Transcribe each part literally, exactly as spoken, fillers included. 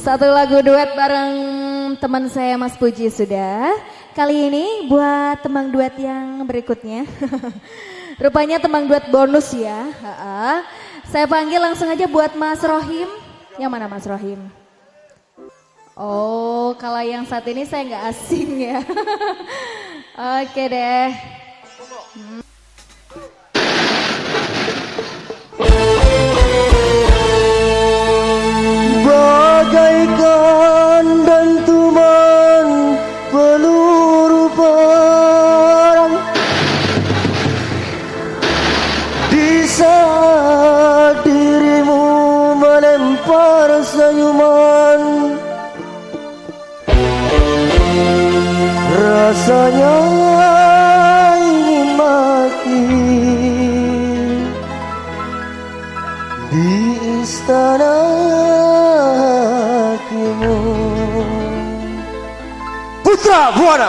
Satu lagu duet bareng teman saya Mas Puji sudah. Kali ini buat temang duet yang berikutnya. Rupanya temang duet bonus ya. Ha-ha. Saya panggil langsung aja buat Mas Rohim. Yang mana Mas Rohim? Oh, kalau yang saat ini saya nggak asing ya. Oke deh. Hmm. Bagaikan dentuman peluru perang di saat dirimu melempar senyuman, rasanya ingin mati di istana Putra Buana.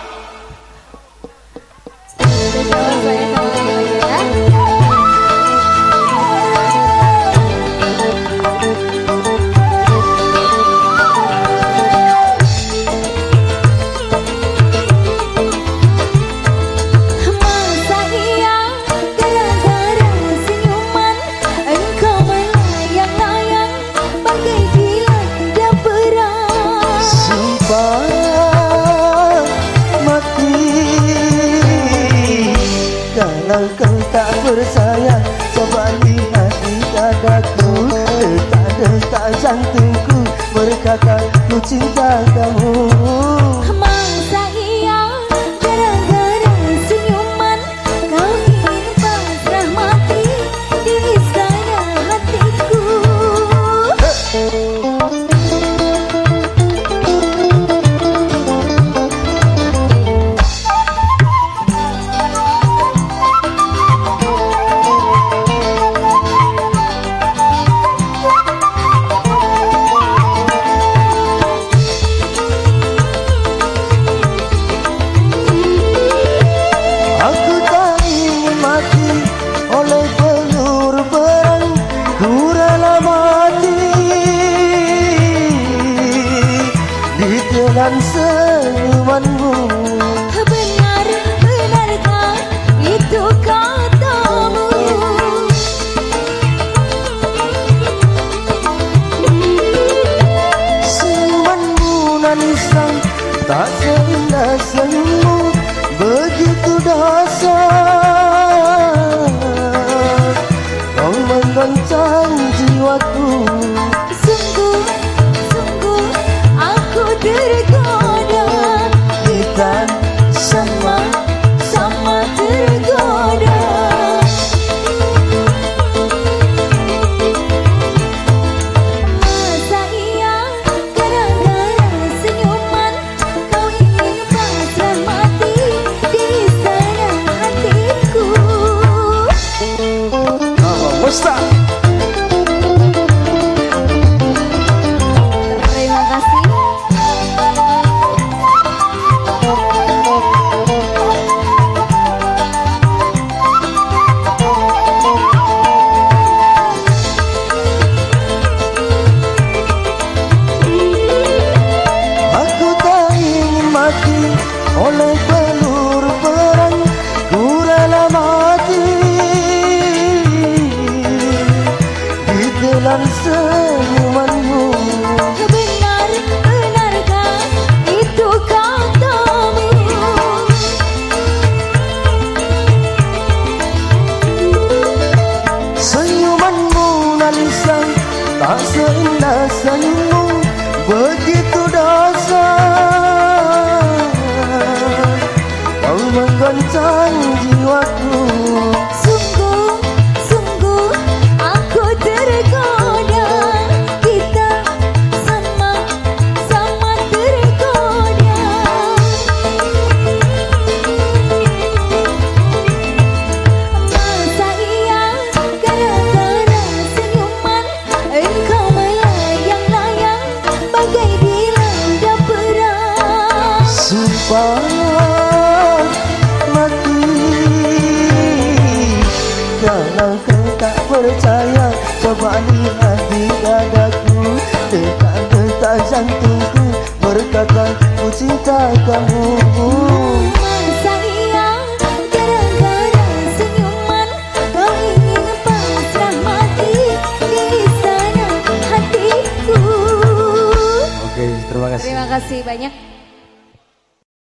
Kalau kau tak percaya, coba lihat di dadaku, detak-detak jantungku berkata ku cinta kamu. Masa iya gara-gara senyuman kau ingin pasrah mati di istana hatiku. Dan senyumanmu, benar, benarkah itu katamu? Senyumanmu nan sang tak seindah senyummu, begitu dahsyat kau menggoncang jiwaku. Sungguh, sungguh aku tergoda. detak jantungku berkata ku cinta kamu. Masa iya gara-gara senyuman kau ingin pasrah mati di sana hatiku. Oke, terima kasih. Terima kasih banyak.